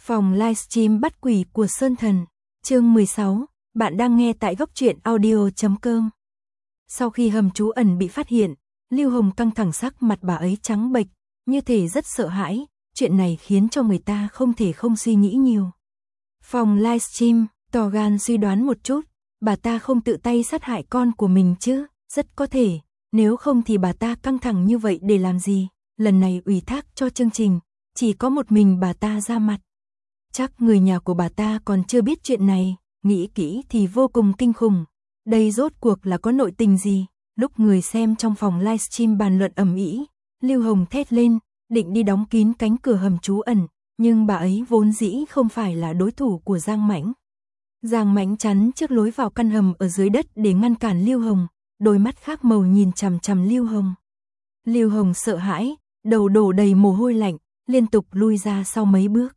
Phòng livestream bắt quỷ của Sơn Thần, chương 16, bạn đang nghe tại góc truyện audio.com. Sau khi hầm trú ẩn bị phát hiện, Lưu Hồng căng thẳng, sắc mặt bà ấy trắng bệch, như thể rất sợ hãi, chuyện này khiến cho người ta không thể không suy nghĩ nhiều. Phòng livestream, tỏ gan suy đoán một chút, bà ta không tự tay sát hại con của mình chứ, rất có thể, nếu không thì bà ta căng thẳng như vậy để làm gì, lần này ủy thác cho chương trình, chỉ có một mình bà ta ra mặt. Chắc người nhà của bà ta còn chưa biết chuyện này, nghĩ kỹ thì vô cùng kinh khủng. Đây rốt cuộc là có nội tình gì? Lúc người xem trong phòng livestream bàn luận ầm ĩ, Lưu Hồng thét lên, định đi đóng kín cánh cửa hầm trú ẩn, nhưng bà ấy vốn dĩ không phải là đối thủ của Giang Mãnh. Giang Mãnh chắn trước lối vào căn hầm ở dưới đất để ngăn cản Lưu Hồng, đôi mắt khác màu nhìn chằm chằm Lưu Hồng. Lưu Hồng sợ hãi, đầu đổ đầy mồ hôi lạnh, liên tục lui ra sau mấy bước.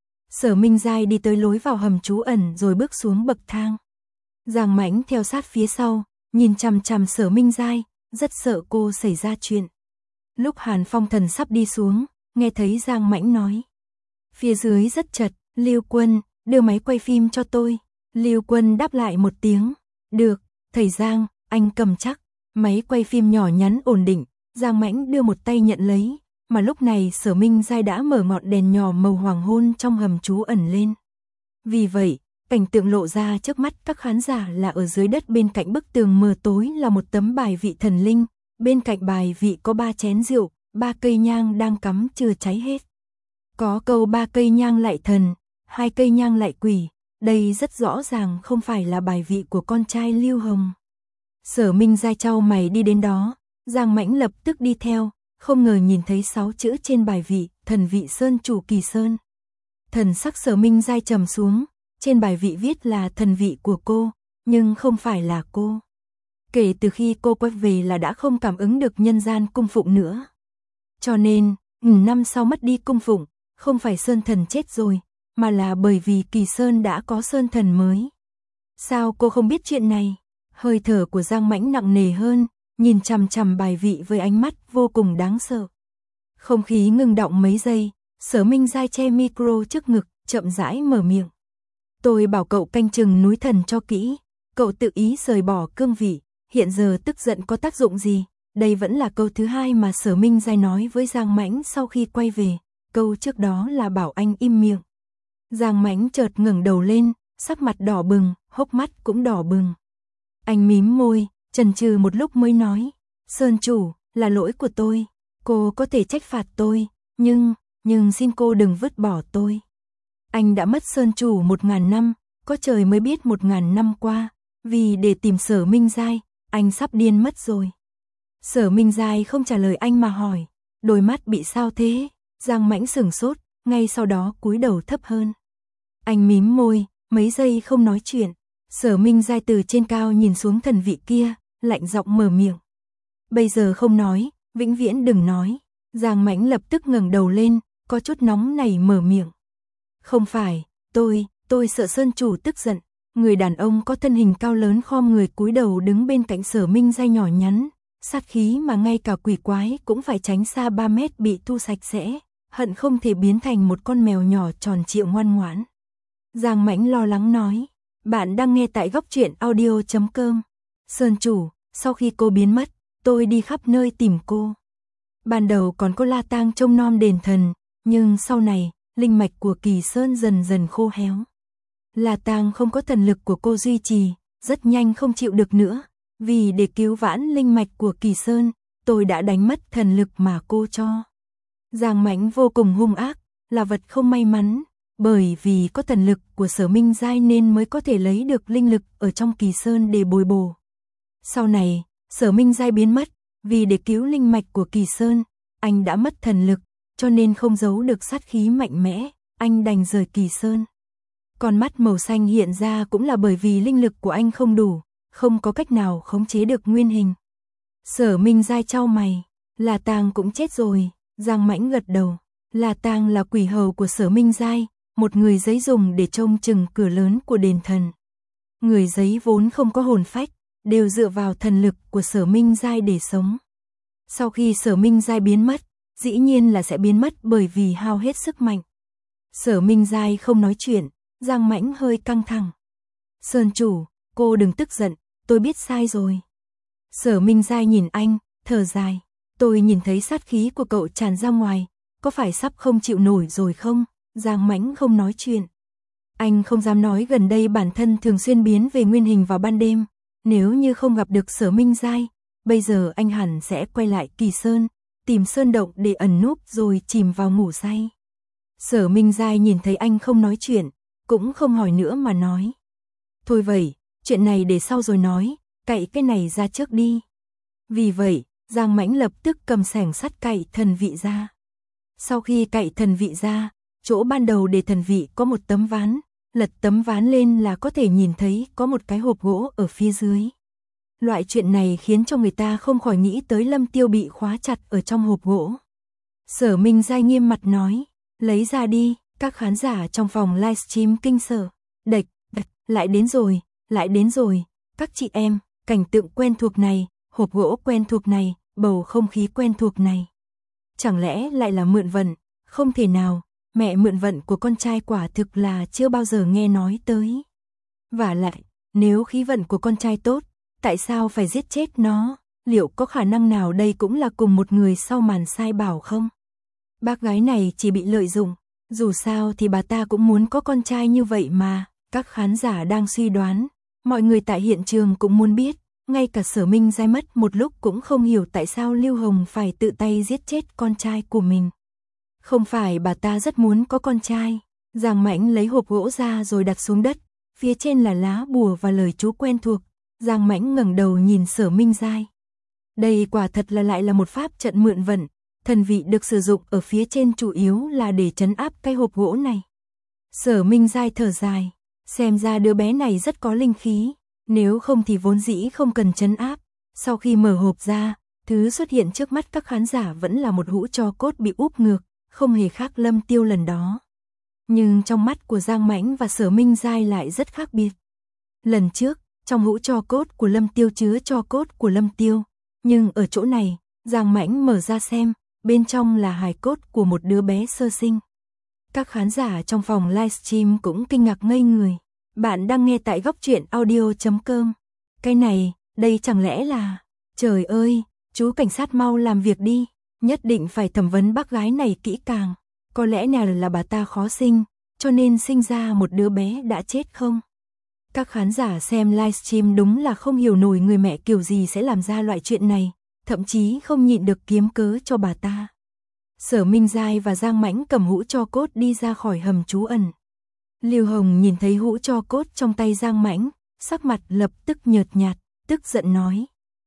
Sở Minh Giai đi tới lối vào hầm trú ẩn rồi bước xuống bậc thang. Giang Mãnh theo sát phía sau, nhìn chằm chằm Sở Minh Giai, rất sợ cô xảy ra chuyện. Lúc Hàn Phong Thần sắp đi xuống, nghe thấy Giang Mãnh nói. Phía dưới rất chật, Lưu Quân, đưa máy quay phim cho tôi. Lưu Quân đáp lại một tiếng. Được, thầy Giang, anh cầm chắc. Máy quay phim nhỏ nhắn ổn định, Giang Mãnh đưa một tay nhận lấy. Mà lúc này Sở Minh Giai đã mở ngọn đèn nhỏ màu hoàng hôn trong hầm trú ẩn lên. Vì vậy, cảnh tượng lộ ra trước mắt các khán giả là ở dưới đất bên cạnh bức tường mờ tối là một tấm bài vị thần linh. Bên cạnh bài vị có 3 chén rượu, 3 cây nhang đang cắm chưa cháy hết. Có câu 3 cây nhang lại thần, 2 cây nhang lại quỷ. Đây rất rõ ràng không phải là bài vị của con trai Lưu Hồng. Sở Minh Giai chau mày đi đến đó, Giang Mãnh lập tức đi theo. Không ngờ nhìn thấy 6 chữ trên bài vị, thần vị Sơn chủ Kỳ Sơn. Thần sắc Sở Minh Giai trầm xuống, trên bài vị viết là thần vị của cô, nhưng không phải là cô. Kể từ khi cô quay về là đã không cảm ứng được nhân gian cung phụng nữa. Cho nên, năm sau mất đi cung phụng, không phải Sơn thần chết rồi, mà là bởi vì Kỳ Sơn đã có Sơn thần mới. Sao cô không biết chuyện này? Hơi thở của Giang Mãnh nặng nề hơn. Nhìn chằm chằm bài vị với ánh mắt vô cùng đáng sợ. Không khí ngừng động mấy giây, Sở Minh Giai che micro trước ngực, chậm rãi mở miệng. Tôi bảo cậu canh chừng núi thần cho kỹ, cậu tự ý rời bỏ cương vị, hiện giờ tức giận có tác dụng gì? Đây vẫn là câu thứ hai mà Sở Minh Giai nói với Giang Mãnh sau khi quay về, câu trước đó là bảo anh im miệng. Giang Mãnh chợt ngẩng đầu lên, sắc mặt đỏ bừng, hốc mắt cũng đỏ bừng. Anh mím môi, chần chừ một lúc mới nói, Sơn chủ, là lỗi của tôi, cô có thể trách phạt tôi, nhưng xin cô đừng vứt bỏ tôi. Anh đã mất Sơn chủ 1000 năm, có trời mới biết 1000 năm qua, vì để tìm Sở Minh Giai, anh sắp điên mất rồi. Sở Minh Giai không trả lời anh mà hỏi, đôi mắt bị sao thế? Giang Mãnh sửng sốt, ngay sau đó cúi đầu thấp hơn. Anh mím môi, mấy giây không nói chuyện. Sở Minh Giai từ trên cao nhìn xuống thần vị kia, lạnh giọng mở miệng. Bây giờ không nói, vĩnh viễn đừng nói. Giang Mãnh lập tức ngẩng đầu lên, có chút nóng nảy mở miệng. Không phải, tôi sợ Sơn chủ tức giận. Người đàn ông có thân hình cao lớn khom người cúi đầu đứng bên cạnh Sở Minh Giai nhỏ nhắn, sát khí mà ngay cả quỷ quái cũng phải tránh xa 3 mét bị thu sạch sẽ, hận không thể biến thành một con mèo nhỏ tròn trịa ngoan ngoãn. Giang Mãnh lo lắng nói. Bạn đang nghe tại góc truyện audio.com. Sơn chủ, sau khi cô biến mất, tôi đi khắp nơi tìm cô. Ban đầu còn có La Tang trông nom đền thần, nhưng sau này, linh mạch của Kỳ Sơn dần dần khô héo. La Tang không có thần lực của cô duy trì, rất nhanh không chịu được nữa. Vì để cứu vãn linh mạch của Kỳ Sơn, tôi đã đánh mất thần lực mà cô cho. Giang Mãnh vô cùng hung ác, là vật không may mắn. Bởi vì có thần lực của Sở Minh Giai nên mới có thể lấy được linh lực ở trong Kỳ Sơn để bồi bổ. Sau này, Sở Minh Giai biến mất, vì để cứu linh mạch của Kỳ Sơn, anh đã mất thần lực, cho nên không giấu được sát khí mạnh mẽ, anh đành rời Kỳ Sơn. Con mắt màu xanh hiện ra cũng là bởi vì linh lực của anh không đủ, không có cách nào khống chế được nguyên hình. Sở Minh Giai chau mày, La Tang cũng chết rồi, Giang Mãnh gật đầu. La Tang là quỷ hầu của Sở Minh Giai, một người giấy dùng để trông chừng cửa lớn của đền thần. Người giấy vốn không có hồn phách, đều dựa vào thần lực của Sở Minh Giai để sống. Sau khi Sở Minh Giai biến mất, dĩ nhiên là sẽ biến mất bởi vì hao hết sức mạnh. Sở Minh Giai không nói chuyện, Giang Mãnh hơi căng thẳng. Sơn chủ, cô đừng tức giận, tôi biết sai rồi. Sở Minh Giai nhìn anh, thở dài. Tôi nhìn thấy sát khí của cậu tràn ra ngoài, có phải sắp không chịu nổi rồi không? Giang Mãnh không nói chuyện. Anh không dám nói gần đây bản thân thường xuyên biến về nguyên hình vào ban đêm. Nếu như không gặp được Sở Minh Giai, bây giờ anh hẳn sẽ quay lại Kỳ Sơn, tìm sơn động để ẩn núp rồi chìm vào ngủ say. Sở Minh Giai nhìn thấy anh không nói chuyện, cũng không hỏi nữa mà nói. Thôi vậy, chuyện này để sau rồi nói, cậy cái này ra trước đi. Vì vậy, Giang Mãnh lập tức cầm xẻng sắt cậy thần vị ra. Sau khi cậy thần vị ra, chỗ ban đầu để thần vị có một tấm ván, lật tấm ván lên là có thể nhìn thấy có một cái hộp gỗ ở phía dưới. Loại chuyện này khiến cho người ta không khỏi nghĩ tới Lâm Tiêu bị khóa chặt ở trong hộp gỗ. Sở Minh Giai nghiêm mặt nói, lấy ra đi. Các khán giả trong phòng livestream kinh sợ. Địch, lại đến rồi, các chị em, cảnh tượng quen thuộc này, hộp gỗ quen thuộc này, bầu không khí quen thuộc này. Chẳng lẽ lại là mượn vận? Không thể nào, mẹ mượn vận của con trai quả thực là chưa bao giờ nghe nói tới. Vả lại, nếu khí vận của con trai tốt, tại sao phải giết chết nó? Liệu có khả năng nào đây cũng là cùng một người sau màn sai bảo không? Bác gái này chỉ bị lợi dụng, dù sao thì bà ta cũng muốn có con trai như vậy mà. Các khán giả đang suy đoán, mọi người tại hiện trường cũng muốn biết, ngay cả Sở Minh Giai mất một lúc cũng không hiểu tại sao Lưu Hồng phải tự tay giết chết con trai của mình. Không phải bà ta rất muốn có con trai. Giang Mãnh lấy hộp gỗ ra rồi đặt xuống đất, phía trên là lá bùa và lời chú quen thuộc. Giang Mãnh ngẩng đầu nhìn Sở Minh Giai. Đây quả thật là lại là một pháp trận mượn vận, thần vị được sử dụng ở phía trên chủ yếu là để trấn áp cái hộp gỗ này. Sở Minh Giai thở dài, xem ra đứa bé này rất có linh khí, nếu không thì vốn dĩ không cần trấn áp. Sau khi mở hộp ra, thứ xuất hiện trước mắt các khán giả vẫn là một hũ tro cốt bị úp ngược, không hề khác Lâm Tiêu lần đó. Nhưng trong mắt của Giang Mãnh và Sở Minh Giai lại rất khác biệt. Lần trước, trong hũ tro cốt của Lâm Tiêu chứa tro cốt của Lâm Tiêu, nhưng ở chỗ này, Giang Mãnh mở ra xem, bên trong là hài cốt của một đứa bé sơ sinh. Các khán giả trong phòng livestream cũng kinh ngạc ngây người. Bạn đang nghe tại góc truyện audio.com. Cái này, đây chẳng lẽ là... Trời ơi, chú cảnh sát mau làm việc đi, nhất định phải thẩm vấn bác gái này kỹ càng. Có lẽ nào là bà ta khó sinh, cho nên sinh ra một đứa bé đã chết không? Các khán giả xem livestream đúng là không hiểu nổi người mẹ kiểu gì sẽ làm ra loại chuyện này, thậm chí không nhịn được kiếm cớ cho bà ta. Sở Minh Giai và Giang Mãnh cầm hũ tro cốt đi ra khỏi hầm trú ẩn. Lưu Hồng nhìn thấy hũ tro cốt trong tay Giang Mãnh, sắc mặt lập tức nhợt nhạt, tức giận nói.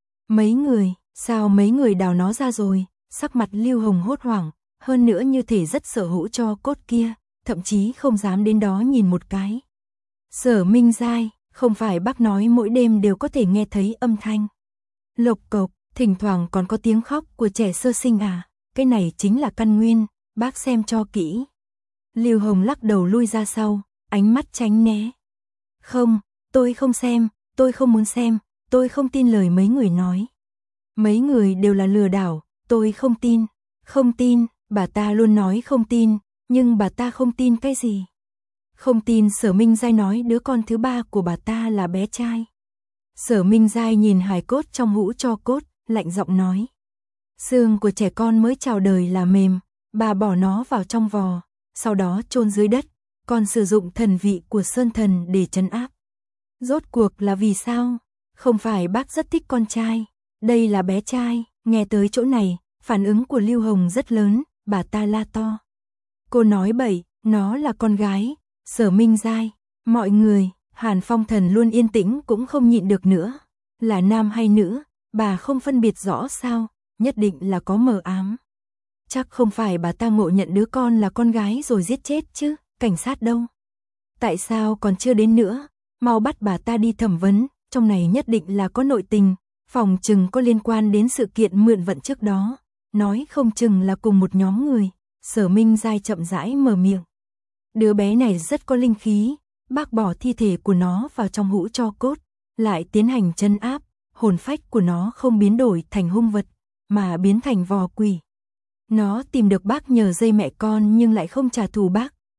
Sao mấy người đào nó ra rồi? Sắc mặt Lưu Hồng hốt hoảng, hơn nữa như thể rất sợ hũ tro cốt kia, thậm chí không dám đến đó nhìn một cái. Sở Minh Giai, không phải bác nói mỗi đêm đều có thể nghe thấy âm thanh lộc cộc, thỉnh thoảng còn có tiếng khóc của trẻ sơ sinh à? Cái này chính là căn nguyên, bác xem cho kỹ. Lưu Hồng lắc đầu lui ra sau, ánh mắt tránh né. Không, tôi không xem, tôi không muốn xem, tôi không tin lời mấy người nói. Mấy người đều là lừa đảo, tôi không tin. Không tin, bà ta luôn nói không tin, nhưng bà ta không tin cái gì? Không tin Sở Minh Giai nói đứa con thứ ba của bà ta là bé trai. Sở Minh Giai nhìn hài cốt trong hũ tro cốt, lạnh giọng nói. Xương của trẻ con mới chào đời là mềm, bà bỏ nó vào trong vò, sau đó chôn dưới đất, còn sử dụng thần vị của Sơn Thần để trấn áp. Rốt cuộc là vì sao? Không phải bác rất thích con trai, đây là bé trai. Nghe tới chỗ này, phản ứng của Lưu Hồng rất lớn, bà ta la to. Cô nói bậy, nó là con gái. Sở Minh Giai, mọi người, Hàn Phong Thần luôn yên tĩnh cũng không nhịn được nữa. Là nam hay nữ, bà không phân biệt rõ sao, nhất định là có mờ ám. Chắc không phải bà ta ngộ nhận đứa con là con gái rồi giết chết chứ, cảnh sát đâu? Tại sao còn chưa đến nữa, mau bắt bà ta đi thẩm vấn, trong này nhất định là có nội tình, phòng chừng có liên quan đến sự kiện mượn vận trước đó, nói không chừng là cùng một nhóm người. Sở Minh Giai chậm rãi mở miệng. Đứa bé này rất có linh khí, bác bỏ thi thể của nó vào trong hũ tro cốt, lại tiến hành trấn áp, hồn phách của nó không biến đổi thành hung vật, mà biến thành vò quỷ. Nó tìm được bác nhờ dây mẹ con nhưng lại không trả thù bác,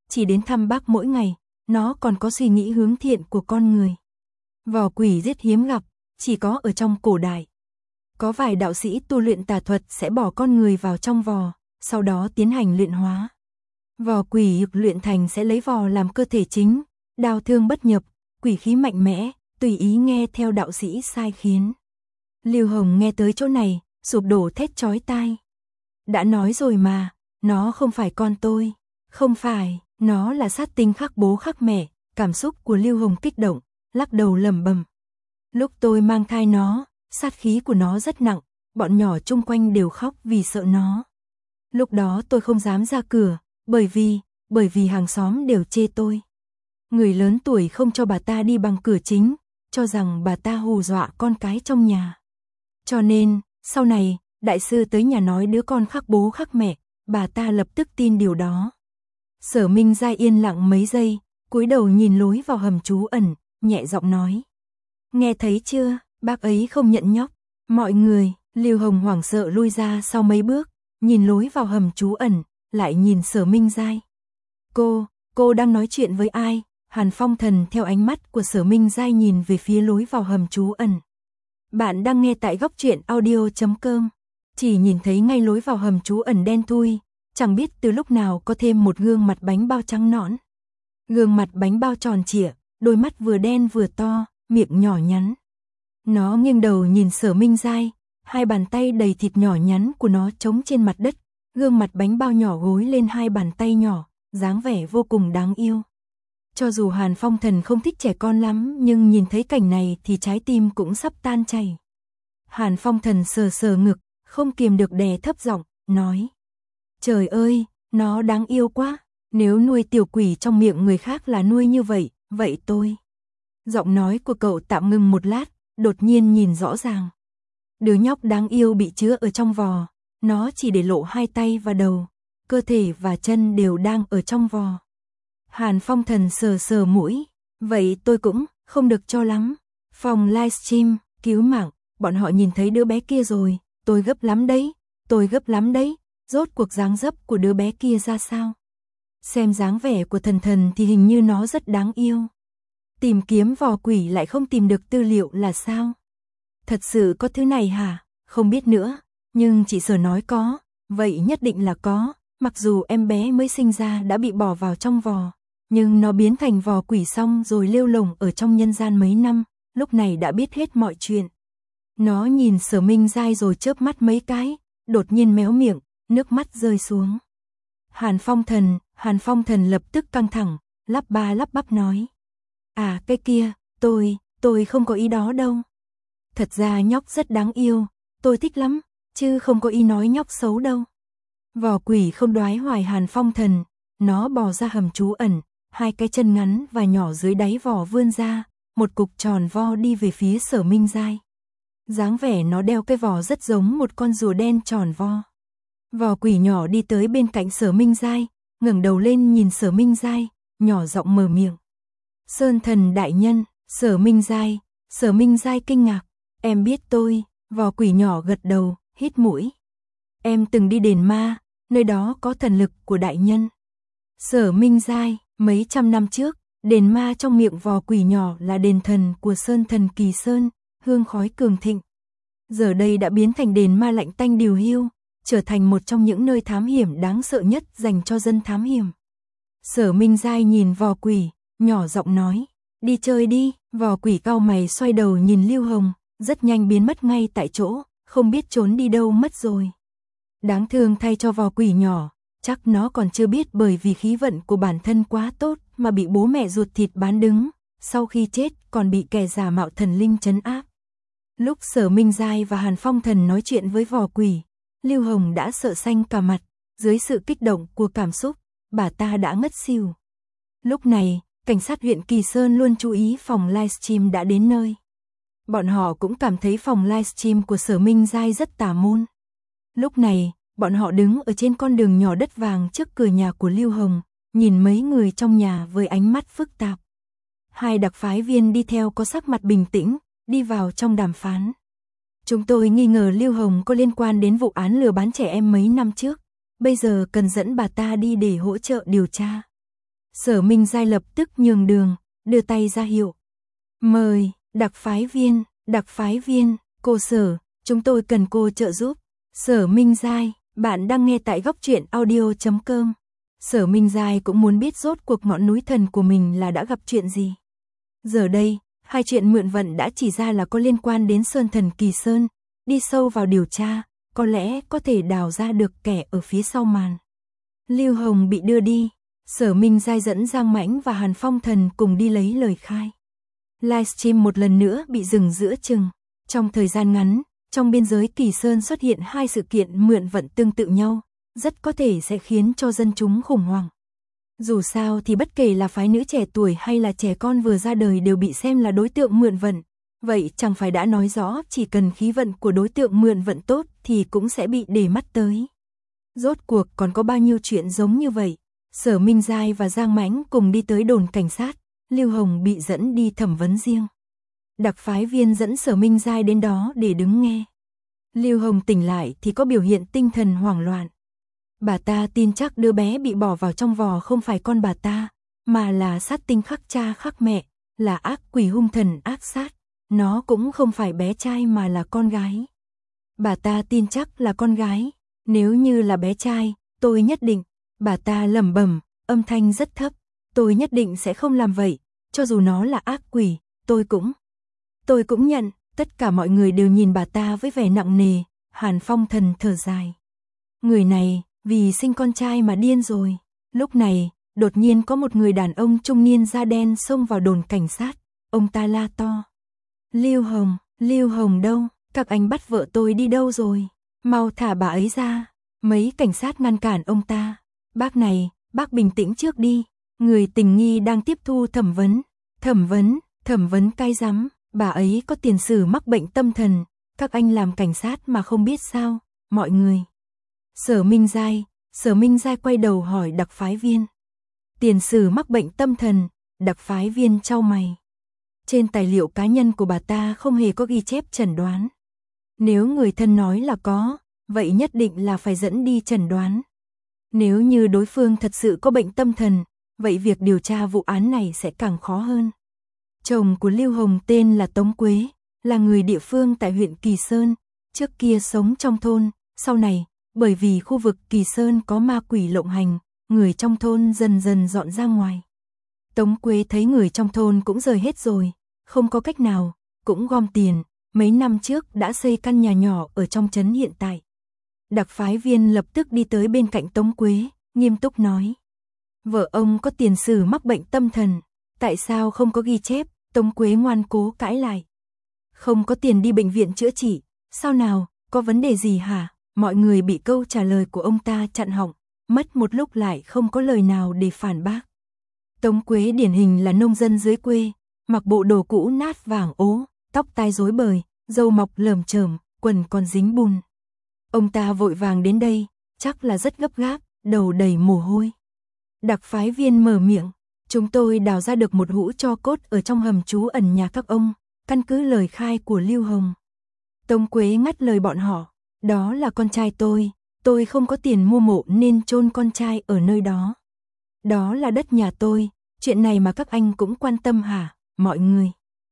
chỉ đến thăm bác mỗi ngày, nó còn có suy nghĩ hướng thiện của con người. Vò quỷ rất hiếm gặp, chỉ có ở trong cổ đại. Có vài đạo sĩ tu luyện tà thuật sẽ bỏ con người vào trong vò, sau đó tiến hành luyện hóa. Vò quỷ được luyện thành sẽ lấy vò làm cơ thể chính, đao thương bất nhập, quỷ khí mạnh mẽ, tùy ý nghe theo đạo sĩ sai khiến. Lưu Hồng nghe tới chỗ này, sụp đổ thét chói tai. Đã nói rồi mà, nó không phải con tôi. Không phải, nó là sát tinh khắc bố khắc mẹ. Cảm xúc của Lưu Hồng kích động, lắc đầu lẩm bẩm. Lúc tôi mang thai nó, sát khí của nó rất nặng, bọn nhỏ chung quanh đều khóc vì sợ nó. Lúc đó tôi không dám ra cửa, bởi vì hàng xóm đều chê tôi. Người lớn tuổi không cho bà ta đi bằng cửa chính, cho rằng bà ta hù dọa con cái trong nhà. Cho nên, sau này, đại sư tới nhà nói đứa con khắc bố khắc mẹ, bà ta lập tức tin điều đó. Sở Minh Giai yên lặng mấy giây, cúi đầu nhìn lối vào hầm trú ẩn, nhẹ giọng nói. Nghe thấy chưa, bác ấy không nhận nhóc. Mọi người, Lưu Hồng hoảng sợ lui ra sau mấy bước, nhìn lối vào hầm trú ẩn, lại nhìn Sở Minh Giai. Cô đang nói chuyện với ai? Hàn Phong Thần theo ánh mắt của Sở Minh Giai nhìn về phía lối vào hầm trú ẩn. Bạn đang nghe tại góc truyện audio.com. Chỉ nhìn thấy ngay lối vào hầm trú ẩn đen thui, chẳng biết từ lúc nào có thêm một gương mặt bánh bao trắng nõn. Gương mặt bánh bao tròn trịa, đôi mắt vừa đen vừa to, miệng nhỏ nhắn. Nó nghiêng đầu nhìn Sở Minh Giai, hai bàn tay đầy thịt nhỏ nhắn của nó trống trên mặt đất, gương mặt bánh bao nhỏ gối lên hai bàn tay nhỏ, dáng vẻ vô cùng đáng yêu. Cho dù Hàn Phong Thần không thích trẻ con lắm, nhưng nhìn thấy cảnh này thì trái tim cũng sắp tan chảy. Hàn Phong Thần sờ sờ ngực, không kiềm được đè thấp giọng, nói. Trời ơi, nó đáng yêu quá, nếu nuôi tiểu quỷ trong miệng người khác là nuôi như vậy, vậy tôi. Giọng nói của cậu tạm ngừng một lát, đột nhiên nhìn rõ ràng. Đứa nhóc đáng yêu bị chứa ở trong vò, nó chỉ để lộ hai tay và đầu, cơ thể và chân đều đang ở trong vò. Hàn Phong Thần sờ sờ mũi, vậy tôi cũng không được cho lắm. Phòng livestream, cứu mạng, bọn họ nhìn thấy đứa bé kia rồi, tôi gấp lắm đấy, rốt cuộc dáng dấp của đứa bé kia ra sao? Xem dáng vẻ của thần thì hình như nó rất đáng yêu. Tìm kiếm vò quỷ lại không tìm được tư liệu là sao? Thật sự có thứ này hả? Không biết nữa, nhưng chị Sở nói có, vậy nhất định là có, mặc dù em bé mới sinh ra đã bị bỏ vào trong vò. Nhưng nó biến thành vò quỷ xong rồi lêu lổng ở trong nhân gian mấy năm, lúc này đã biết hết mọi chuyện. Nó nhìn Sở Minh Giai rồi chớp mắt mấy cái, đột nhiên méo miệng, nước mắt rơi xuống. Hàn Phong Thần lập tức căng thẳng, lắp ba lắp bắp nói. À cái kia, tôi không có ý đó đâu. Thật ra nhóc rất đáng yêu, tôi thích lắm, chứ không có ý nói nhóc xấu đâu. Vò quỷ không đoái hoài Hàn Phong Thần, nó bò ra hầm trú ẩn. Hai cái chân ngắn và nhỏ dưới đáy vò vươn ra, một cục tròn vo đi về phía Sở Minh Giai. Dáng vẻ nó đeo cái vò rất giống một con rùa đen tròn vo. Vò quỷ nhỏ đi tới bên cạnh Sở Minh Giai, ngẩng đầu lên nhìn Sở Minh Giai, nhỏ giọng mở miệng. Sơn Thần đại nhân, Sở Minh Giai kinh ngạc. Em biết tôi, vò quỷ nhỏ gật đầu, hít mũi. Em từng đi đền ma, nơi đó có thần lực của đại nhân. Sở Minh Giai. Mấy trăm năm trước, đền ma trong miệng vò quỷ nhỏ là đền thần của Sơn Thần Kỳ Sơn, hương khói cường thịnh. Giờ đây đã biến thành đền ma lạnh tanh điều hiu, trở thành một trong những nơi thám hiểm đáng sợ nhất dành cho dân thám hiểm. Sở Minh Giai nhìn vò quỷ, nhỏ giọng nói, đi chơi đi. Vò quỷ cau mày xoay đầu nhìn Lưu Hồng, rất nhanh biến mất ngay tại chỗ, không biết trốn đi đâu mất rồi. Đáng thương thay cho vò quỷ nhỏ. Chắc nó còn chưa biết bởi vì khí vận của bản thân quá tốt mà bị bố mẹ ruột thịt bán đứng, sau khi chết còn bị kẻ giả mạo thần linh trấn áp. Lúc Sở Minh Giai và Hàn Phong Thần nói chuyện với vò quỷ, Lưu Hồng đã sợ xanh cả mặt, dưới sự kích động của cảm xúc, bà ta đã ngất xỉu. Lúc này, cảnh sát huyện Kỳ Sơn luôn chú ý phòng livestream đã đến nơi. Bọn họ cũng cảm thấy phòng livestream của Sở Minh Giai rất tà môn. Lúc này, bọn họ đứng ở trên con đường nhỏ đất vàng trước cửa nhà của Lưu Hồng, nhìn mấy người trong nhà với ánh mắt phức tạp. Hai đặc phái viên đi theo có sắc mặt bình tĩnh, đi vào trong đàm phán. Chúng tôi nghi ngờ Lưu Hồng có liên quan đến vụ án lừa bán trẻ em mấy năm trước, bây giờ cần dẫn bà ta đi để hỗ trợ điều tra. Sở Minh Giai lập tức nhường đường, đưa tay ra hiệu. Mời, đặc phái viên, cô Sở, chúng tôi cần cô trợ giúp. Sở Minh Giai, bạn đang nghe tại góc truyện audio.com. Sở Minh Giai cũng muốn biết rốt cuộc ngọn núi thần của mình là đã gặp chuyện gì. Giờ đây, hai chuyện mượn vận đã chỉ ra là có liên quan đến Sơn Thần Kỳ Sơn, đi sâu vào điều tra, có lẽ có thể đào ra được kẻ ở phía sau màn. Lưu Hồng bị đưa đi, Sở Minh Giai dẫn Giang Mãnh và Hàn Phong Thần cùng đi lấy lời khai. Livestream một lần nữa bị dừng giữa chừng. Trong thời gian ngắn, trong biên giới Kỳ Sơn xuất hiện hai sự kiện mượn vận tương tự nhau, rất có thể sẽ khiến cho dân chúng khủng hoảng. Dù sao thì bất kể là phái nữ trẻ tuổi hay là trẻ con vừa ra đời đều bị xem là đối tượng mượn vận. Vậy chẳng phải đã nói rõ chỉ cần khí vận của đối tượng mượn vận tốt thì cũng sẽ bị để mắt tới. Rốt cuộc còn có bao nhiêu chuyện giống như vậy. Sở Minh Giai và Giang Mãnh cùng đi tới đồn cảnh sát, Lưu Hồng bị dẫn đi thẩm vấn riêng. Đặc phái viên dẫn Sở Minh Giai đến đó để đứng nghe. Lưu Hồng tỉnh lại thì có biểu hiện tinh thần hoảng loạn. Bà ta tin chắc đứa bé bị bỏ vào trong vò không phải con bà ta, mà là sát tinh khắc cha khắc mẹ, là ác quỷ hung thần ác sát. Nó cũng không phải bé trai mà là con gái. Bà ta tin chắc là con gái. Nếu như là bé trai, tôi nhất định, bà ta lẩm bẩm, âm thanh rất thấp, tôi nhất định sẽ không làm vậy, cho dù nó là ác quỷ, tôi cũng nhận. Tất cả mọi người đều nhìn bà ta với vẻ nặng nề. Hàn Phong Thần thở dài. Người này, vì sinh con trai mà điên rồi. Lúc này, đột nhiên có một người đàn ông trung niên da đen xông vào đồn cảnh sát. Ông ta la to. Lưu Hồng đâu? Các anh bắt vợ tôi đi đâu rồi? Mau thả bà ấy ra. Mấy cảnh sát ngăn cản ông ta. Bác này, bác bình tĩnh trước đi. Người tình nghi đang tiếp thu thẩm vấn. Thẩm vấn cay rắm. Bà ấy có tiền sử mắc bệnh tâm thần. Các anh làm cảnh sát mà không biết sao? Mọi người. Sở Minh Giai quay đầu hỏi đặc phái viên. Tiền sử mắc bệnh tâm thần. Đặc phái viên chau mày. Trên tài liệu cá nhân của bà ta không hề có ghi chép chẩn đoán. Nếu người thân nói là có, vậy nhất định là phải dẫn đi chẩn đoán. Nếu như đối phương thật sự có bệnh tâm thần, vậy việc điều tra vụ án này sẽ càng khó hơn. Chồng của Lưu Hồng tên là Tống Quế, là người địa phương tại huyện Kỳ Sơn, trước kia sống trong thôn, sau này, bởi vì khu vực Kỳ Sơn có ma quỷ lộng hành, người trong thôn dần dần dọn ra ngoài. Tống Quế thấy người trong thôn cũng rời hết rồi, không có cách nào, cũng gom tiền, mấy năm trước đã xây căn nhà nhỏ ở trong trấn hiện tại. Đặc phái viên lập tức đi tới bên cạnh Tống Quế, nghiêm túc nói. Vợ ông có tiền sử mắc bệnh tâm thần, tại sao không có ghi chép? Tống Quế ngoan cố cãi lại. Không có tiền đi bệnh viện chữa trị, sao nào, có vấn đề gì hả? Mọi người bị câu trả lời của ông ta chặn họng, mất một lúc lại không có lời nào để phản bác. Tống Quế điển hình là nông dân dưới quê, mặc bộ đồ cũ nát vàng ố, tóc tai rối bời, râu mọc lởm chởm, quần còn dính bùn. Ông ta vội vàng đến đây, chắc là rất gấp gáp, đầu đầy mồ hôi. Đặc phái viên mở miệng, chúng tôi đào ra được một hũ tro cốt ở trong hầm trú ẩn nhà các ông, căn cứ lời khai của Lưu Hồng. Tống Quế ngắt lời bọn họ, đó là con trai tôi không có tiền mua mộ nên chôn con trai ở nơi đó. Đó là đất nhà tôi, chuyện này mà các anh cũng quan tâm hả, mọi người.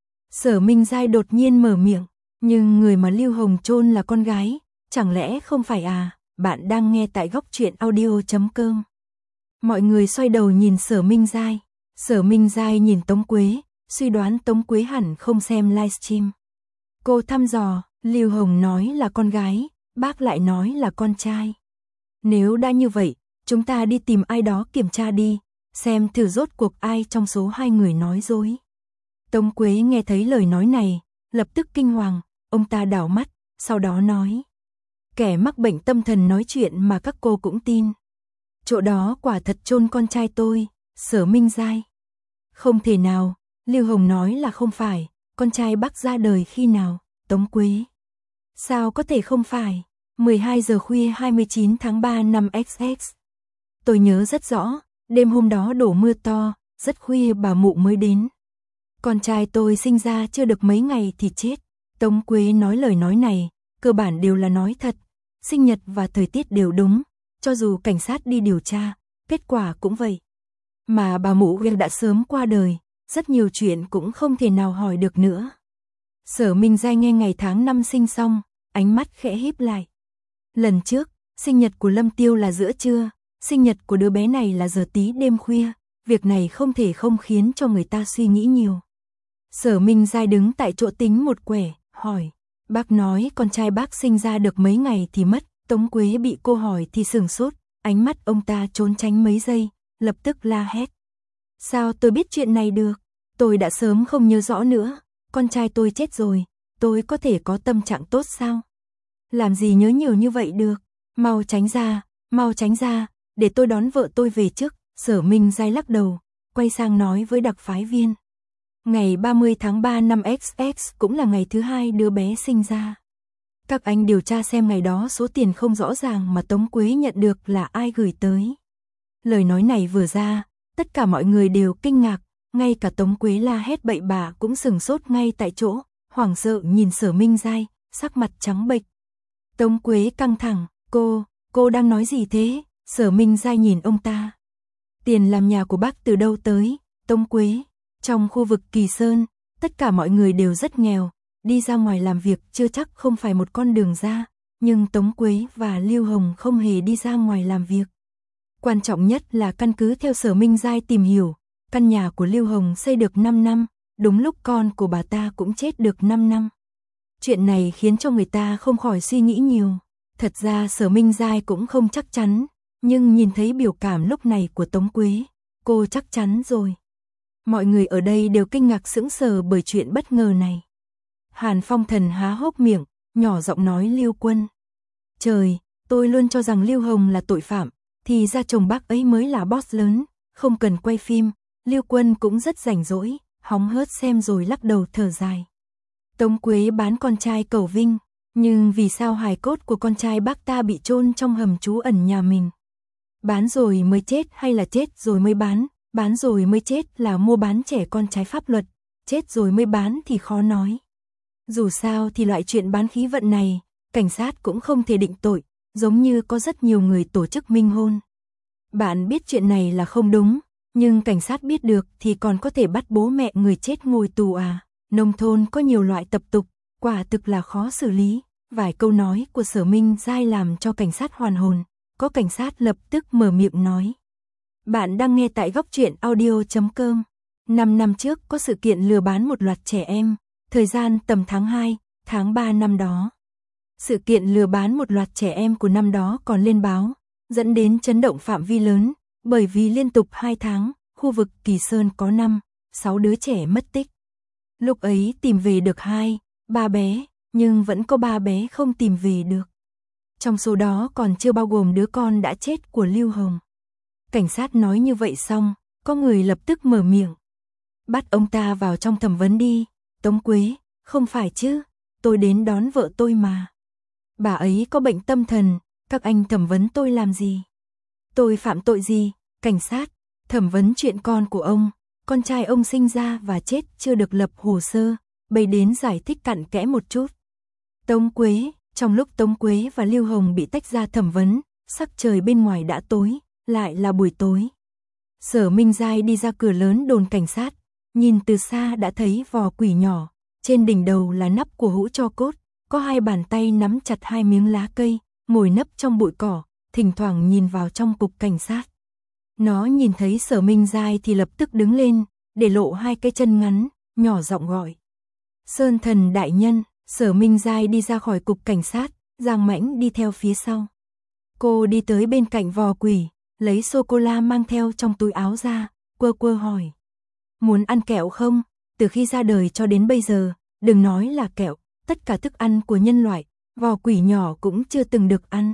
Sở Minh Giai đột nhiên mở miệng, nhưng người mà Lưu Hồng chôn là con gái, chẳng lẽ không phải à? Bạn đang nghe tại góc truyện audio.com. Mọi người xoay đầu nhìn Sở Minh Giai. Sở Minh Giai nhìn Tống Quế, suy đoán Tống Quế hẳn không xem livestream. Cô thăm dò, Lưu Hồng nói là con gái, bác lại nói là con trai. Nếu đã như vậy, chúng ta đi tìm ai đó kiểm tra đi, xem thử rốt cuộc ai trong số hai người nói dối. Tống Quế nghe thấy lời nói này, lập tức kinh hoàng, ông ta đảo mắt, sau đó nói. Kẻ mắc bệnh tâm thần nói chuyện mà các cô cũng tin. Chỗ đó quả thật chôn con trai tôi, Sở Minh Giai. Không thể nào, Lưu Hồng nói là không phải, con trai bác ra đời khi nào, Tống Quế. Sao có thể không phải, 12 giờ khuya 29 tháng 3 năm XX. Tôi nhớ rất rõ, đêm hôm đó đổ mưa to, rất khuya bà mụ mới đến. Con trai tôi sinh ra chưa được mấy ngày thì chết. Tống Quế nói lời nói này, cơ bản đều là nói thật, sinh nhật và thời tiết đều đúng, cho dù cảnh sát đi điều tra, kết quả cũng vậy. Mà bà mụ Gel đã sớm qua đời, rất nhiều chuyện cũng không thể nào hỏi được nữa. Sở Minh Giai nghe ngày tháng năm sinh xong, ánh mắt khẽ híp lại. Lần trước, sinh nhật của Lâm Tiêu là giữa trưa, sinh nhật của đứa bé này là giờ tí đêm khuya, việc này không thể không khiến cho người ta suy nghĩ nhiều. Sở Minh Giai đứng tại chỗ tính một quẻ, hỏi, bác nói con trai bác sinh ra được mấy ngày thì mất. Tống Quế bị cô hỏi thì sửng sốt, ánh mắt ông ta trốn tránh mấy giây, lập tức la hét. Sao tôi biết chuyện này được? Tôi đã sớm không nhớ rõ nữa, con trai tôi chết rồi, tôi có thể có tâm trạng tốt sao? Làm gì nhớ nhiều như vậy được? Mau tránh ra, để tôi đón vợ tôi về trước. Sở Minh Giai lắc đầu, quay sang nói với đặc phái viên. Ngày 30 tháng 3 năm XX cũng là ngày thứ hai đứa bé sinh ra. Các anh điều tra xem ngày đó số tiền không rõ ràng mà Tống Quế nhận được là ai gửi tới. Lời nói này vừa ra, tất cả mọi người đều kinh ngạc, ngay cả Tống Quế la hét bậy bạ cũng sừng sốt ngay tại chỗ, hoảng sợ nhìn Sở Minh Giai, sắc mặt trắng bệch. Tống Quế căng thẳng, cô đang nói gì thế? Sở Minh Giai nhìn ông ta. Tiền làm nhà của bác từ đâu tới? Tống Quế, trong khu vực Kỳ Sơn, tất cả mọi người đều rất nghèo, đi ra ngoài làm việc chưa chắc không phải một con đường ra, nhưng Tống Quế và Lưu Hồng không hề đi ra ngoài làm việc. Quan trọng nhất là căn cứ theo Sở Minh Giai tìm hiểu, căn nhà của Lưu Hồng xây được 5 năm, đúng lúc con của bà ta cũng chết được 5 năm. Chuyện này khiến cho người ta không khỏi suy nghĩ nhiều. Thật ra Sở Minh Giai cũng không chắc chắn, nhưng nhìn thấy biểu cảm lúc này của Tống Quế, cô chắc chắn rồi. Mọi người ở đây đều kinh ngạc sững sờ bởi chuyện bất ngờ này. Hàn Phong Thần há hốc miệng, nhỏ giọng nói Lưu Quân. Trời, tôi luôn cho rằng Lưu Hồng là tội phạm, thì ra chồng bác ấy mới là boss lớn, không cần quay phim. Lưu Quân cũng rất rảnh rỗi, hóng hớt xem rồi lắc đầu thở dài. Tống Quế bán con trai cầu vinh, nhưng vì sao hài cốt của con trai bác ta bị chôn trong hầm trú ẩn nhà mình? Bán rồi mới chết hay là chết rồi mới bán? Bán rồi mới chết là mua bán trẻ con trái pháp luật, chết rồi mới bán thì khó nói. Dù sao thì loại chuyện bán khí vận này, cảnh sát cũng không thể định tội, giống như có rất nhiều người tổ chức minh hôn. Bạn biết chuyện này là không đúng, nhưng cảnh sát biết được thì còn có thể bắt bố mẹ người chết ngồi tù à? Nông thôn có nhiều loại tập tục, quả thực là khó xử lý. Vài câu nói của Sở Minh Giai làm cho cảnh sát hoàn hồn, có cảnh sát lập tức mở miệng nói. Bạn đang nghe tại góc truyện audio.com. 5 năm trước có sự kiện lừa bán một loạt trẻ em, thời gian tầm tháng 2, tháng 3 năm đó. Sự kiện lừa bán một loạt trẻ em của năm đó còn lên báo, dẫn đến chấn động phạm vi lớn, bởi vì liên tục 2 tháng, khu vực Kỳ Sơn có 5, 6 đứa trẻ mất tích. Lúc ấy tìm về được 2, 3 bé, nhưng vẫn có 3 bé không tìm về được. Trong số đó còn chưa bao gồm đứa con đã chết của Lưu Hồng. Cảnh sát nói như vậy xong, có người lập tức mở miệng. Bắt ông ta vào trong thẩm vấn đi. Tống Quế, không phải chứ, tôi đến đón vợ tôi mà. Bà ấy có bệnh tâm thần, các anh thẩm vấn tôi làm gì? Tôi phạm tội gì? Cảnh sát, thẩm vấn chuyện con của ông, con trai ông sinh ra và chết chưa được lập hồ sơ, bày đến giải thích cặn kẽ một chút. Tống Quế, trong lúc Tống Quế và Lưu Hồng bị tách ra thẩm vấn, sắc trời bên ngoài đã tối, lại là buổi tối. Sở Minh Giai đi ra cửa lớn đồn cảnh sát, nhìn từ xa đã thấy vò quỷ nhỏ, trên đỉnh đầu là nắp của hũ tro cốt, có 2 bàn tay nắm chặt 2 miếng lá cây, ngồi nấp trong bụi cỏ, thỉnh thoảng nhìn vào trong cục cảnh sát. Nó nhìn thấy Sở Minh Giai thì lập tức đứng lên, để lộ 2 cái chân ngắn, nhỏ giọng gọi. Sơn Thần đại nhân. Sở Minh Giai đi ra khỏi cục cảnh sát, Giang Mãnh đi theo phía sau. Cô đi tới bên cạnh vò quỷ, lấy sô-cô-la mang theo trong túi áo ra, quơ hỏi. Muốn ăn kẹo không? Từ khi ra đời cho đến bây giờ, đừng nói là kẹo, tất cả thức ăn của nhân loại, vò quỷ nhỏ cũng chưa từng được ăn.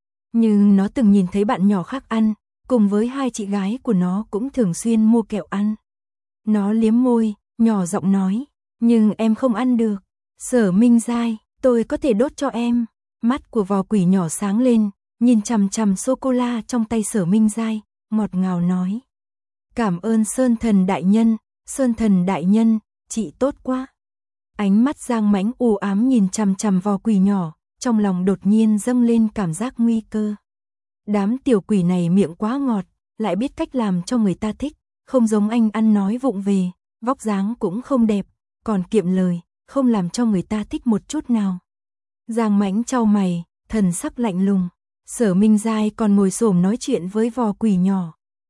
Nhưng nó từng nhìn thấy bạn nhỏ khác ăn, cùng với 2 chị gái của nó cũng thường xuyên mua kẹo ăn. Nó liếm môi, nhỏ giọng nói, nhưng em không ăn được. Sở Minh Giai, tôi có thể đốt cho em. Mắt của vò quỷ nhỏ sáng lên, nhìn chằm chằm sô-cô-la trong tay Sở Minh Giai, ngọt ngào nói. Cảm ơn Sơn Thần đại nhân, Sơn Thần đại nhân, chị tốt quá. Ánh mắt Giang Mãnh u ám nhìn chằm chằm vò quỷ nhỏ, trong lòng đột nhiên dâng lên cảm giác nguy cơ. Đám tiểu quỷ này miệng quá ngọt, lại biết cách làm cho người ta thích, không giống anh ăn nói vụng về, vóc dáng cũng không đẹp, còn kiệm lời, không làm cho người ta thích một chút nào. Giang Mãnh chau mày, thần sắc lạnh lùng. Sở Minh Giai còn ngồi xổm nói chuyện với vò quỷ nhỏ.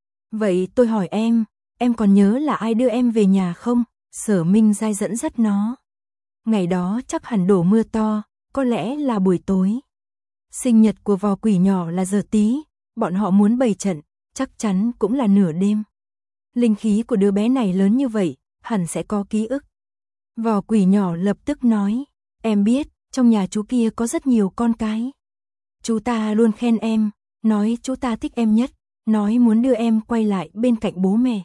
Vậy tôi hỏi em còn nhớ là ai đưa em về nhà không? Sở Minh Giai dẫn dắt nó. Ngày đó chắc hẳn đổ mưa to, có lẽ là buổi tối. Sinh nhật của vò quỷ nhỏ là giờ tí, bọn họ muốn bày trận, chắc chắn cũng là nửa đêm. Linh khí của đứa bé này lớn như vậy, hẳn sẽ có ký ức. Vò quỷ nhỏ lập tức nói, em biết, trong nhà chú kia có rất nhiều con cái. Chú ta luôn khen em, nói chú ta thích em nhất, nói muốn đưa em quay lại bên cạnh bố mẹ.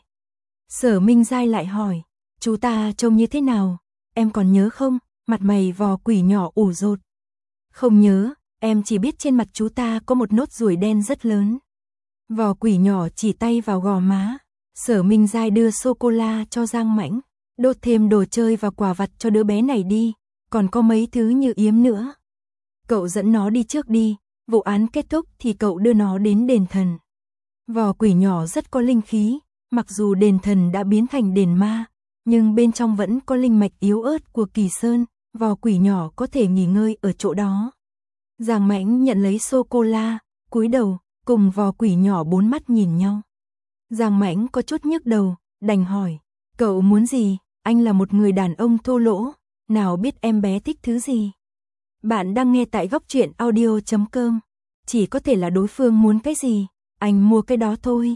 Sở Minh Giai lại hỏi, chú ta trông như thế nào, em còn nhớ không? Mặt mày vò quỷ nhỏ ủ rột. Không nhớ, em chỉ biết trên mặt chú ta có một nốt ruồi đen rất lớn. Vò quỷ nhỏ chỉ tay vào gò má. Sở Minh Giai đưa sô-cô-la cho Giang Mãnh, đốt thêm đồ chơi và quà vặt cho đứa bé này đi, còn có mấy thứ như yếm nữa. Cậu dẫn nó đi trước đi, vụ án kết thúc thì cậu đưa nó đến đền thần. Vò quỷ nhỏ rất có linh khí, mặc dù đền thần đã biến thành đền ma, nhưng bên trong vẫn có linh mạch yếu ớt của Kỳ Sơn, vò quỷ nhỏ có thể nghỉ ngơi ở chỗ đó. Giang Mãnh nhận lấy sô-cô-la, cúi đầu, cùng vò quỷ nhỏ bốn mắt nhìn nhau. Giang Mãnh có chút nhức đầu, đành hỏi, cậu muốn gì? Anh là một người đàn ông thô lỗ, nào biết em bé thích thứ gì? Bạn đang nghe tại góc truyện audio.com. Chỉ có thể là đối phương muốn cái gì, anh mua cái đó thôi.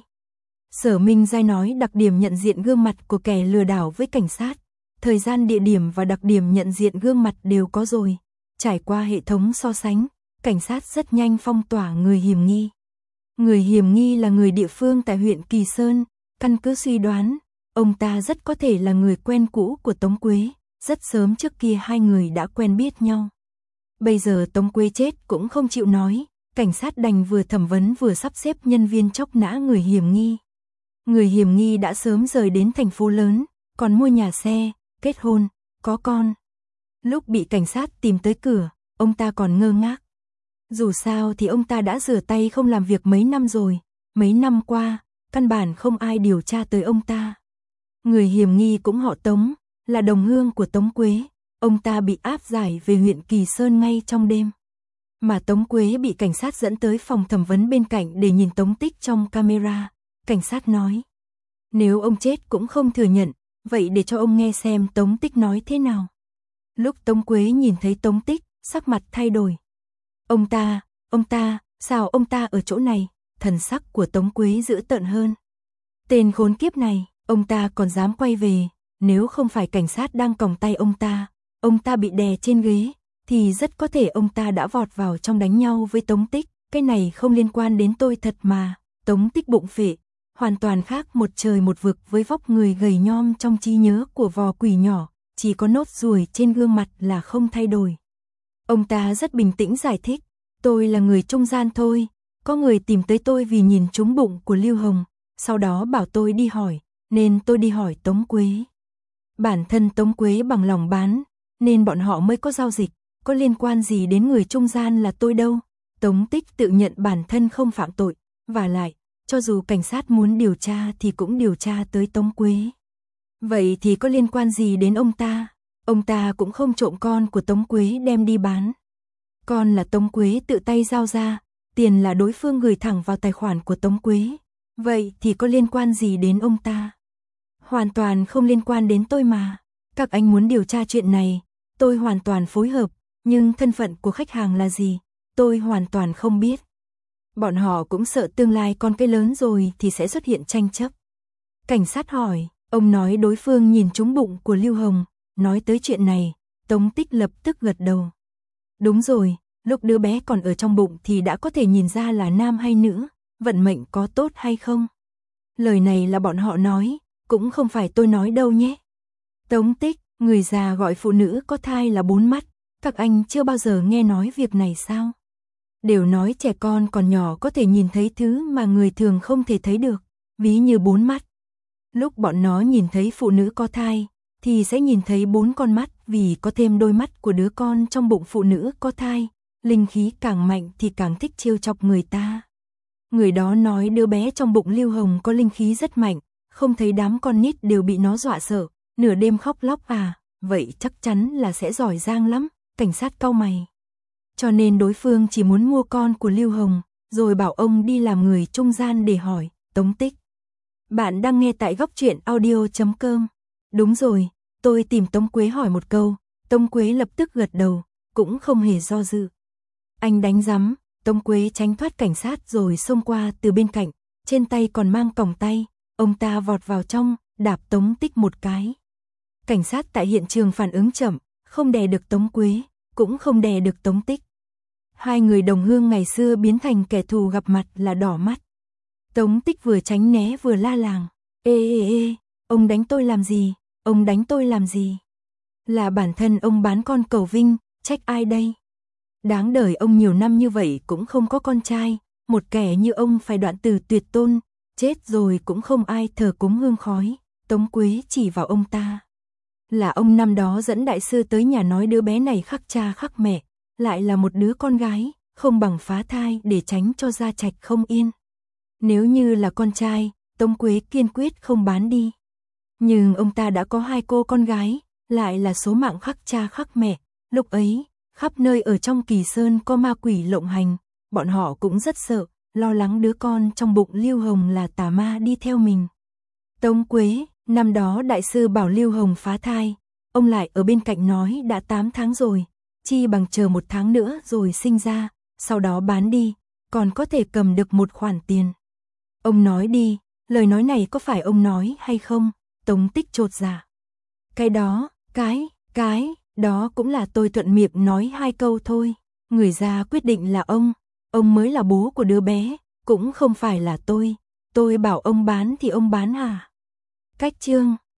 Sở Minh Giai nói đặc điểm nhận diện gương mặt của kẻ lừa đảo với cảnh sát. Thời gian, địa điểm và đặc điểm nhận diện gương mặt đều có rồi. Trải qua hệ thống so sánh, cảnh sát rất nhanh phong tỏa người hiểm nghi. Người hiểm nghi là người địa phương tại huyện Kỳ Sơn, căn cứ suy đoán, ông ta rất có thể là người quen cũ của Tống Quế, rất sớm trước kia hai người đã quen biết nhau. Bây giờ Tống Quế chết cũng không chịu nói, cảnh sát đành vừa thẩm vấn vừa sắp xếp nhân viên chóc nã người hiểm nghi. Người hiểm nghi đã sớm rời đến thành phố lớn, còn mua nhà xe, kết hôn, có con. Lúc bị cảnh sát tìm tới cửa, ông ta còn ngơ ngác. Dù sao thì ông ta đã rửa tay không làm việc mấy năm rồi, mấy năm qua, căn bản không ai điều tra tới ông ta. Người hiểm nghi cũng họ Tống, là đồng hương của Tống Quế, ông ta bị áp giải về huyện Kỳ Sơn ngay trong đêm. Mà Tống Quế bị cảnh sát dẫn tới phòng thẩm vấn bên cạnh để nhìn Tống Tích trong camera. Cảnh sát nói, nếu ông chết cũng không thừa nhận, vậy để cho ông nghe xem Tống Tích nói thế nào. Lúc Tống Quế nhìn thấy Tống Tích, sắc mặt thay đổi. Ông ta, sao ông ta ở chỗ này? Thần sắc của Tống Quế dữ tợn hơn. Tên khốn kiếp này, ông ta còn dám quay về, nếu không phải cảnh sát đang còng tay ông ta bị đè trên ghế, thì rất có thể ông ta đã vọt vào trong đánh nhau với Tống Tích, cái này không liên quan đến tôi thật mà. Tống Tích bụng phệ, hoàn toàn khác một trời một vực với vóc người gầy nhom trong trí nhớ của vò quỷ nhỏ, chỉ có nốt ruồi trên gương mặt là không thay đổi. Ông ta rất bình tĩnh giải thích, tôi là người trung gian thôi, có người tìm tới tôi vì nhìn trúng bụng của Lưu Hồng, sau đó bảo tôi đi hỏi, nên tôi đi hỏi Tống Quế. Bản thân Tống Quế bằng lòng bán, nên bọn họ mới có giao dịch, có liên quan gì đến người trung gian là tôi đâu. Tống Tích tự nhận bản thân không phạm tội, và lại, cho dù cảnh sát muốn điều tra thì cũng điều tra tới Tống Quế. Vậy thì có liên quan gì đến ông ta cũng không trộm con của Tống Quế đem đi bán. Con là Tống Quế tự tay giao ra, tiền là đối phương gửi thẳng vào tài khoản của Tống Quế. Vậy thì có liên quan gì đến ông ta? Hoàn toàn không liên quan đến tôi mà. Các anh muốn điều tra chuyện này, tôi hoàn toàn phối hợp, nhưng thân phận của khách hàng là gì, tôi hoàn toàn không biết. Bọn họ cũng sợ tương lai con cái lớn rồi thì sẽ xuất hiện tranh chấp. Cảnh sát hỏi, ông nói đối phương nhìn trúng bụng của Lưu Hồng, nói tới chuyện này, Tống Tích lập tức gật đầu. Đúng rồi, lúc đứa bé còn ở trong bụng thì đã có thể nhìn ra là nam hay nữ, vận mệnh có tốt hay không. Lời này là bọn họ nói, cũng không phải tôi nói đâu nhé. Tống Tích, người già gọi phụ nữ có thai là bốn mắt, các anh chưa bao giờ nghe nói việc này sao? Đều nói trẻ con còn nhỏ có thể nhìn thấy thứ mà người thường không thể thấy được, ví như bốn mắt. Lúc bọn nó nhìn thấy phụ nữ có thai, thì sẽ nhìn thấy bốn con mắt vì có thêm đôi mắt của đứa con trong bụng phụ nữ có thai, linh khí càng mạnh thì càng thích trêu chọc người ta. Người đó nói đứa bé trong bụng Lưu Hồng có linh khí rất mạnh, không thấy đám con nít đều bị nó dọa sợ, nửa đêm khóc lóc à, vậy chắc chắn là sẽ giỏi giang lắm, cảnh sát cau mày. Cho nên đối phương chỉ muốn mua con của Lưu Hồng, rồi bảo ông đi làm người trung gian để hỏi, Tống Tích. Bạn đang nghe tại Góc Truyện Audio.com. Đúng rồi, tôi tìm Tống Quế hỏi một câu, Tống Quế lập tức gật đầu, cũng không hề do dự. Anh đánh rắm, Tống Quế tránh thoát cảnh sát rồi xông qua từ bên cạnh, trên tay còn mang còng tay, ông ta vọt vào trong, đạp Tống Tích một cái. Cảnh sát tại hiện trường phản ứng chậm, không đè được Tống Quế, cũng không đè được Tống Tích. Hai người đồng hương ngày xưa biến thành kẻ thù gặp mặt là đỏ mắt. Tống Tích vừa tránh né vừa la làng, ê, ông đánh tôi làm gì, ông đánh tôi làm gì? Là bản thân ông bán con cầu vinh, trách ai đây? Đáng đời ông nhiều năm như vậy cũng không có con trai, một kẻ như ông phải đoạn từ tuyệt tôn, chết rồi cũng không ai thờ cúng hương khói. Tống Quế chỉ vào ông ta. Là ông năm đó dẫn đại sư tới nhà nói đứa bé này khắc cha khắc mẹ, lại là một đứa con gái, không bằng phá thai để tránh cho gia trạch không yên. Nếu như là con trai, Tống Quế kiên quyết không bán đi. Nhưng ông ta đã có hai cô con gái, lại là số mạng khắc cha khắc mẹ, lúc ấy, khắp nơi ở trong Kỳ Sơn có ma quỷ lộng hành, bọn họ cũng rất sợ, lo lắng đứa con trong bụng Lưu Hồng là tà ma đi theo mình. Tống Quế, năm đó đại sư bảo Lưu Hồng phá thai, ông lại ở bên cạnh nói đã 8 tháng rồi, chi bằng chờ 1 tháng nữa rồi sinh ra, sau đó bán đi, còn có thể cầm được một khoản tiền. Ông nói đi, lời nói này có phải ông nói hay không? Tống Tích chột dạ. Cái đó đó cũng là tôi thuận miệng nói 2 câu thôi. Người ra quyết định là ông mới là bố của đứa bé, cũng không phải là tôi bảo ông bán thì ông bán hả? Cách chương